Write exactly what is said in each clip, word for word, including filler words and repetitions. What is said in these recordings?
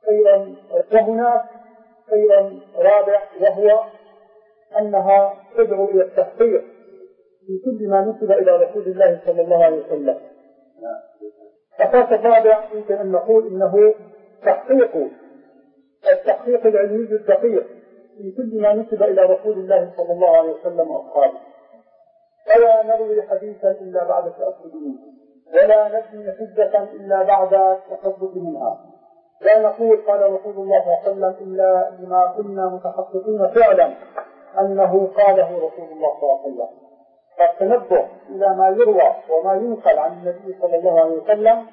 خيرا، وهناك خيرا رابع، وهو أنها تدعو إلى التحقيق في كل ما نسب إلى رسول الله صلى الله عليه وسلم. الأساس الرابع يمكن أن نقول إنه تحقيق التحقيق العلمي الدقيق في كل ما نسب إلى رسول الله صلى الله عليه وسلم وأصحابه. ولا نروي حديثا إلا بعد تأكد منه، ولا نبني حجة إلا بعد تثبت منها. لا نقول قال رسول الله صلى الله عليه وسلم إلا لما كنا متحققين فعلا أنه قاله رسول الله صلى الله عليه وسلم. فالتنبه إلى ما يروى وما ينقل عن النبي صلى الله عليه وسلم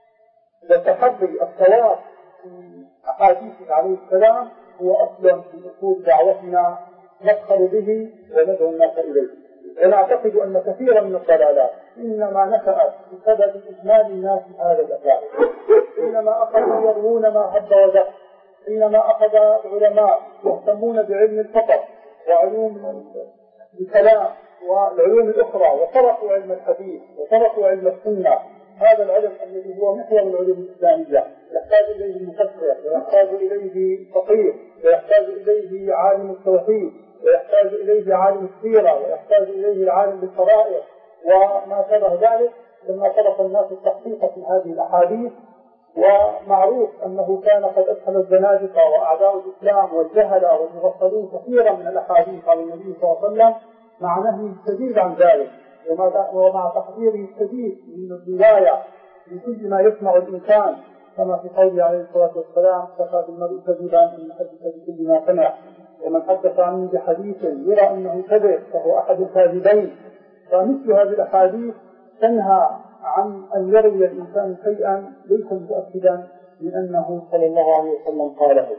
وتحري الصواب في أحاديثه عليه السلام هو أصل في أصول دعوتنا ندخل به وندعو الناس إليه. ونعتقد أن كثيرا من الضلالات إنما نشأت بسبب إجمال الناس هذا الأساس. إنما أخذوا يروون ما هب ودق، إنما أخذ العلماء يهتمون بعلم الفقه وعلوم الكلام والعلوم الأخرى وتركوا علم الحديث وتركوا علم السنة. هذا العلم الذي هو محور العلوم الإسلامية يحتاج إليه المفسر، ويحتاج إليه فقيه، ويحتاج إليه عالم التوحيد، ويحتاج إليه عالم السيرة، ويحتاج إليه العالم بالفرائض وما شابه ذلك. لما طلب الناس التحقيق في هذه الأحاديث، ومعروف أنه كان قد أدخل الزنادقة وأعداء الإسلام والجهلة والمغفلين كثيرا من الأحاديث عن النبي صلى الله عليه وسلم مع نهي شديد عن ذلك، ومع تحذيره الشديد من الرواية بكل ما يسمع الإنسان، كما في قوله عليه الصلاة والسلام: كفى بالمرء كذبا أن يحدث بكل ما سمع، ومن حدث عنه بحديث يرى أنه كذب فهو أحد الكاذبين. فمثل هذه الأحاديث تنهى عن أن يروي الإنسان شيئا ليس متأكدا من أنه صلى الله عليه وسلم قاله.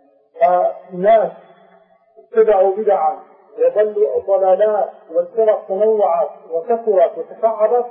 فالناس اتبعوا بدعا وضلوا ضلالات، والفرق تنوعت وكثرت وتشعبت.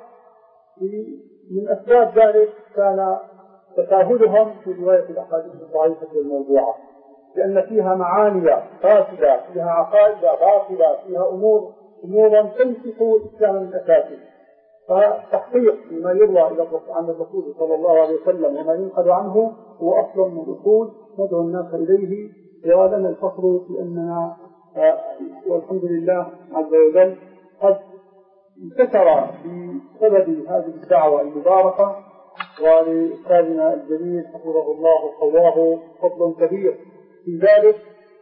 من أسباب ذلك كان تساهلهم في رواية الأحاديث الضعيفة والموضوعة، لأن فيها معاني فاسدة، فيها عقائد باطلة، فيها أمور أمورا تنسف الإسلام من أساسه. فتحقيق ما يروى عن الرسول صلى الله عليه وسلم وما ينقل عنه هو أصل من الأصول ندعو الناس إليه. ولنا الفخر في أننا والحمد لله عز وجل قد انتشر بسبب هذه الدعوة المباركة، ولأستاذنا الجليل حفظه الله وقواه فضل كبير في ذلك.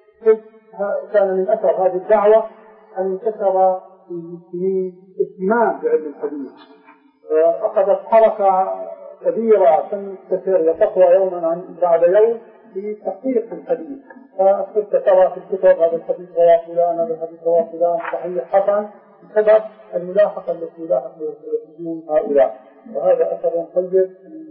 كان من أثر هذه الدعوة أن انتشر في المسلمين اهتمام بعلم الحديث، أخذت حركة كبيرة تنتشر وتقوى يوما بعد يوم في تحقيق الحديث. فكنت ترى في الكتب هذا الحديث رواه فلان، هذا الحديث رواه فلان، صحيح حسن، بسبب الملاحقة التي لاحق الوحيدين هؤلاء. وهذا أثر طيب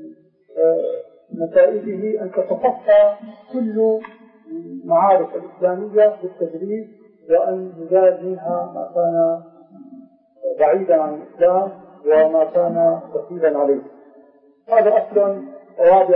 نتائجه أن تتصفى كل المعارف الإسلامية بالتدريج، وأن يزال منها ما كان بعيدا عن الإسلام وما كان دخيلا عليه. هذا أصل رابع